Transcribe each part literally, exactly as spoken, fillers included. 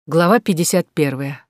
Глава пятьдесят первая.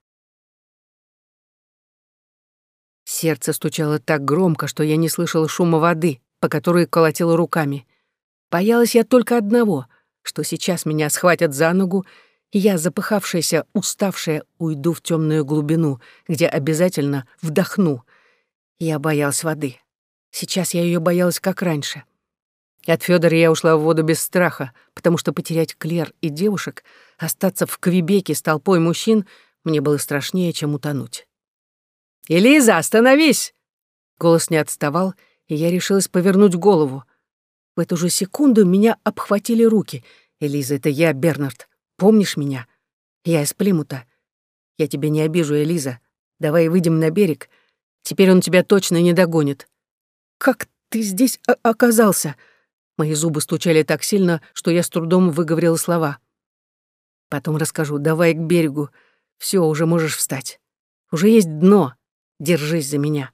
Сердце стучало так громко, что я не слышала шума воды, по которой колотила руками. Боялась я только одного, что сейчас меня схватят за ногу, и я, запыхавшаяся, уставшая, уйду в темную глубину, где обязательно вдохну. Я боялась воды. Сейчас я ее боялась, как раньше. От Фёдора я ушла в воду без страха, потому что потерять Клер и девушек, остаться в Квебеке с толпой мужчин, мне было страшнее, чем утонуть. «Элиза, остановись!» Голос не отставал, и я решилась повернуть голову. В эту же секунду меня обхватили руки. «Элиза, это я, Бернард. Помнишь меня? Я из Плимута. Я тебя не обижу, Элиза. Давай выйдем на берег. Теперь он тебя точно не догонит». «Как ты здесь оказался?» Мои зубы стучали так сильно, что я с трудом выговорила слова. «Потом расскажу. Давай к берегу. Все, уже можешь встать. Уже есть дно. Держись за меня.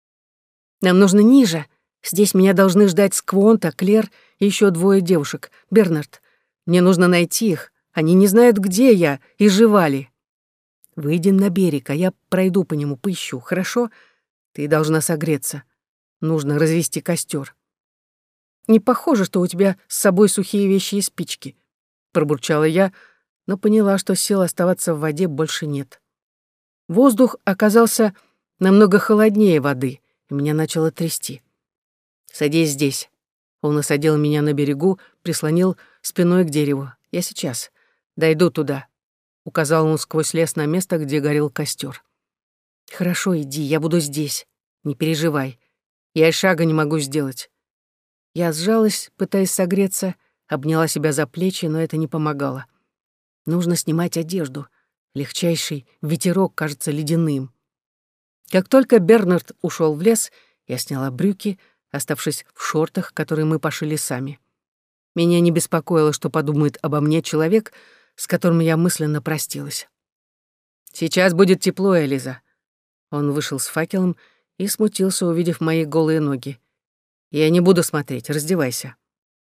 Нам нужно ниже. Здесь меня должны ждать Сквонта, Клер и еще двое девушек. Бернард, мне нужно найти их. Они не знают, где я, и жива ли. Выйди на берег, а я пройду по нему, поищу, хорошо? Ты должна согреться. Нужно развести костер. Не похоже, что у тебя с собой сухие вещи и спички», — пробурчала я, но поняла, что сил оставаться в воде больше нет. Воздух оказался намного холоднее воды, и меня начало трясти. «Садись здесь». Он осадил меня на берегу, прислонил спиной к дереву. «Я сейчас. Дойду туда», — указал он сквозь лес на место, где горел костер. «Хорошо, иди, я буду здесь. Не переживай. Я и шага не могу сделать». Я сжалась, пытаясь согреться, обняла себя за плечи, но это не помогало. Нужно снимать одежду. Легчайший ветерок кажется ледяным. Как только Бернард ушел в лес, я сняла брюки, оставшись в шортах, которые мы пошили сами. Меня не беспокоило, что подумает обо мне человек, с которым я мысленно простилась. «Сейчас будет тепло, Элиза». Он вышел с факелом и смутился, увидев мои голые ноги. «Я не буду смотреть, раздевайся».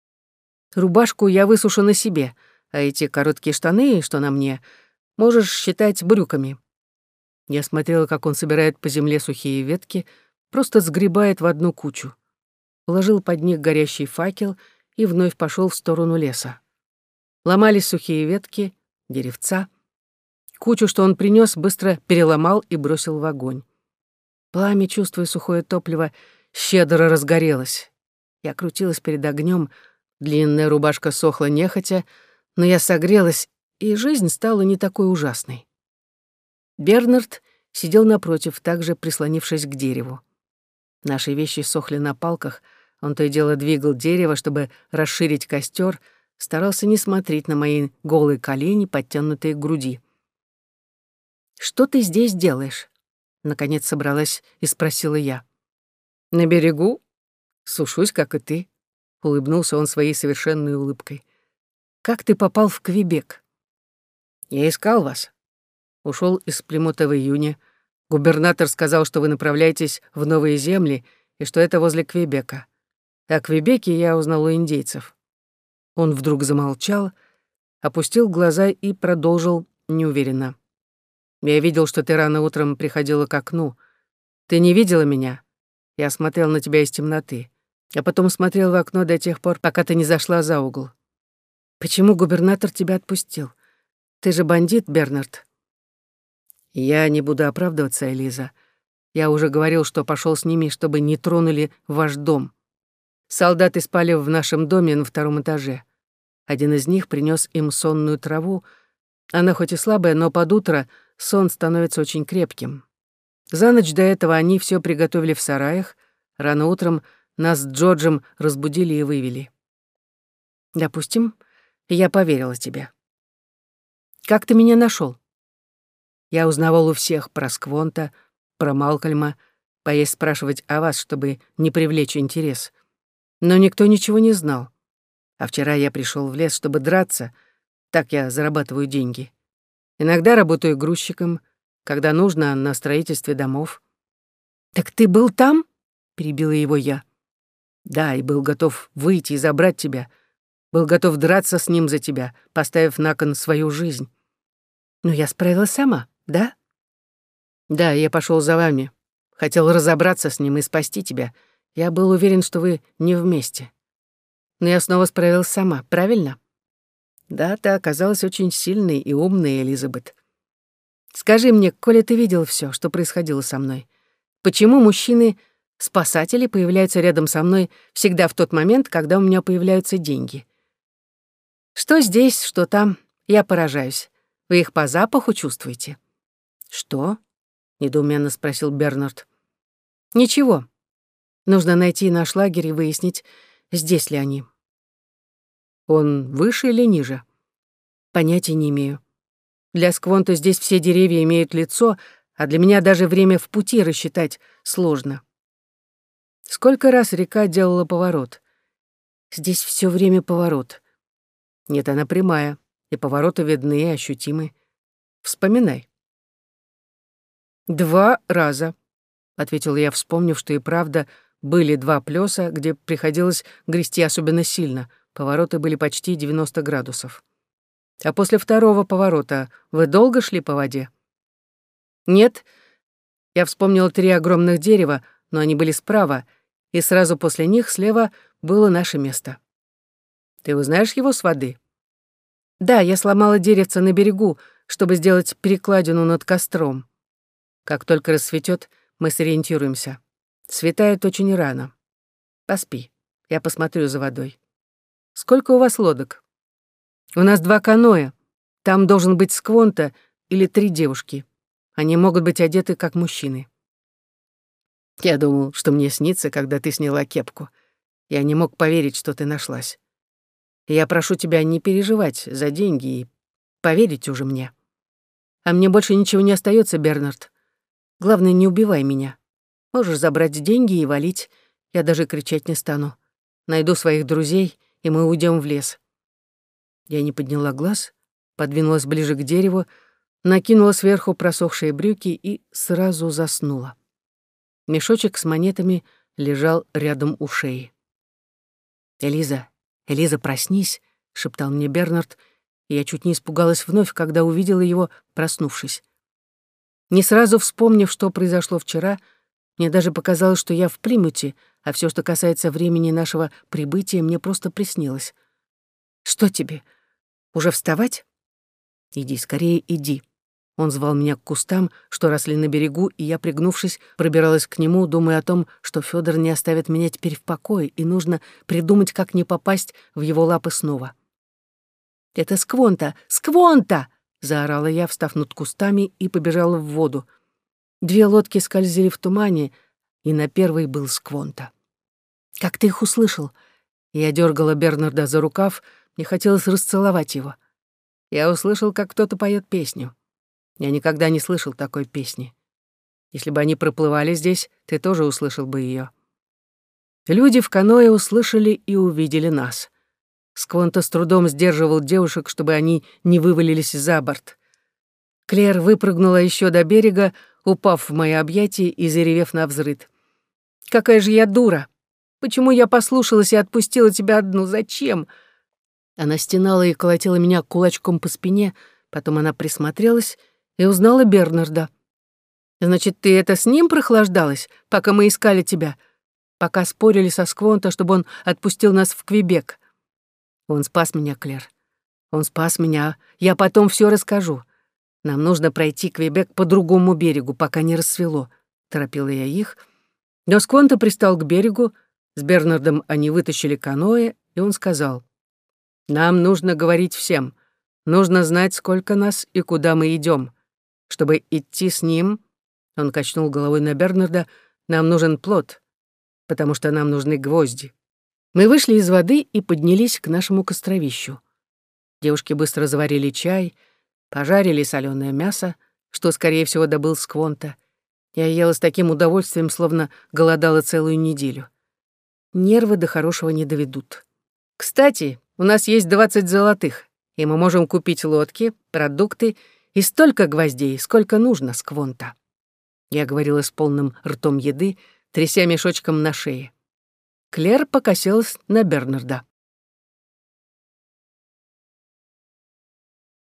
Рубашку я высушу на себе, а эти короткие штаны, что на мне, можешь считать брюками. Я смотрела, как он собирает по земле сухие ветки, просто сгребает в одну кучу. Положил под них горящий факел и вновь пошел в сторону леса. Ломались сухие ветки, деревца. Кучу, что он принес, быстро переломал и бросил в огонь. Пламя, чувствуя сухое топливо, щедро разгорелось. Я крутилась перед огнем, длинная рубашка сохла нехотя, но я согрелась, и жизнь стала не такой ужасной. Бернард сидел напротив, также прислонившись к дереву. Наши вещи сохли на палках, он то и дело двигал дерево, чтобы расширить костер, старался не смотреть на мои голые колени, подтянутые к груди. «Что ты здесь делаешь?» Наконец собралась и спросила я. «На берегу? Сушусь, как и ты», — улыбнулся он своей совершенной улыбкой. «Как ты попал в Квебек?» «Я искал вас. Ушел из Плимута в июне. Губернатор сказал, что вы направляетесь в новые земли и что это возле Квебека. О Квебеке я узнал у индейцев». Он вдруг замолчал, опустил глаза и продолжил неуверенно. «Я видел, что ты рано утром приходила к окну. Ты не видела меня? Я смотрел на тебя из темноты, а потом смотрел в окно до тех пор, пока ты не зашла за угол. Почему губернатор тебя отпустил? Ты же бандит, Бернард». «Я не буду оправдываться, Элиза. Я уже говорил, что пошел с ними, чтобы не тронули ваш дом. Солдаты спали в нашем доме на втором этаже. Один из них принес им сонную траву. Она хоть и слабая, но под утро сон становится очень крепким. За ночь до этого они все приготовили в сараях. Рано утром нас с Джорджем разбудили и вывели. Допустим, я поверила тебе. Как ты меня нашел? Я узнавал у всех про Сквонта, про Малкольма, боясь спрашивать о вас, чтобы не привлечь интерес. Но никто ничего не знал. А вчера я пришел в лес, чтобы драться. Так я зарабатываю деньги. Иногда работаю грузчиком, когда нужно, на строительстве домов». «Так ты был там?» — перебила его я. «Да, и был готов выйти и забрать тебя. Был готов драться с ним за тебя, поставив на кон свою жизнь. Но я справилась сама, да? Да, я пошел за вами. Хотел разобраться с ним и спасти тебя. Я был уверен, что вы не вместе. Но я снова справилась сама, правильно? Да, ты оказалась очень сильной и умной, Элизабет. Скажи мне, коли ты видел все, что происходило со мной, почему мужчины-спасатели появляются рядом со мной всегда в тот момент, когда у меня появляются деньги? Что здесь, что там, я поражаюсь. Вы их по запаху чувствуете? Что? Недоуменно спросил Бернард. Ничего. Нужно найти наш лагерь и выяснить, здесь ли они. Он выше или ниже? Понятия не имею. Для Сквонта здесь все деревья имеют лицо, а для меня даже время в пути рассчитать сложно. Сколько раз река делала поворот? Здесь все время поворот. Нет, она прямая, и повороты видны и ощутимы. Вспоминай. Два раза, — ответил я, вспомнив, что и правда были два плёса, где приходилось грести особенно сильно. Повороты были почти девяносто градусов. А после второго поворота вы долго шли по воде? Нет, я вспомнил три огромных дерева, но они были справа, и сразу после них слева было наше место. Ты узнаешь его с воды? Да, я сломала деревце на берегу, чтобы сделать перекладину над костром. Как только рассветет, мы сориентируемся. Светает очень рано. Поспи, я посмотрю за водой. Сколько у вас лодок? У нас два каноэ. Там должен быть Сквонта или три девушки. Они могут быть одеты как мужчины. Я думал, что мне снится, когда ты сняла кепку. Я не мог поверить, что ты нашлась. Я прошу тебя не переживать за деньги и поверить уже мне. А мне больше ничего не остается, Бернард. Главное, не убивай меня. Можешь забрать деньги и валить. Я даже кричать не стану. Найду своих друзей, и мы уйдем в лес. Я не подняла глаз, подвинулась ближе к дереву, накинула сверху просохшие брюки и сразу заснула. Мешочек с монетами лежал рядом у шеи. «Элиза, Элиза, проснись», — шептал мне Бернард, и я чуть не испугалась вновь, когда увидела его, проснувшись. Не сразу вспомнив, что произошло вчера, мне даже показалось, что я в Плимуте, а все, что касается времени нашего прибытия, мне просто приснилось. «Что тебе? Уже вставать?» «Иди, скорее иди». Он звал меня к кустам, что росли на берегу, и я, пригнувшись, пробиралась к нему, думая о том, что Фёдор не оставит меня теперь в покое, и нужно придумать, как не попасть в его лапы снова. «Это Сквонта! Сквонта!» — заорала я, встав над кустами, и побежала в воду. Две лодки скользили в тумане, и на первой был Сквонта. «Как ты их услышал?» Я дергала Бернарда за рукав, мне хотелось расцеловать его. Я услышал, как кто-то поет песню. Я никогда не слышал такой песни. Если бы они проплывали здесь, ты тоже услышал бы ее. Люди в каноэ услышали и увидели нас. Сквонта с трудом сдерживал девушек, чтобы они не вывалились за борт. Клэр выпрыгнула еще до берега, упав в мои объятия и заревев навзрыд. «Какая же я дура! Почему я послушалась и отпустила тебя одну? Зачем?» Она стенала и колотила меня кулачком по спине, потом она присмотрелась и узнала Бернарда. «Значит, ты это с ним прохлаждалась, пока мы искали тебя? Пока спорили со Сквонта, чтобы он отпустил нас в Квебек? Он спас меня, Клэр. Он спас меня. Я потом все расскажу. Нам нужно пройти Квебек по другому берегу, пока не рассвело», — торопила я их. Но Сквонта пристал к берегу, с Бернардом они вытащили каноэ, и он сказал: «Нам нужно говорить всем. Нужно знать, сколько нас и куда мы идем. Чтобы идти с ним, он качнул головой на Бернарда, нам нужен плот, потому что нам нужны гвозди». Мы вышли из воды и поднялись к нашему костровищу. Девушки быстро заварили чай, пожарили соленое мясо, что, скорее всего, добыл Сквонта. Я ела с таким удовольствием, словно голодала целую неделю. Нервы до хорошего не доведут. «Кстати, у нас есть двадцать золотых, и мы можем купить лодки, продукты и столько гвоздей, сколько нужно, Сквонта». Я говорила с полным ртом еды, тряся мешочком на шее. Клэр покосилась на Бернарда.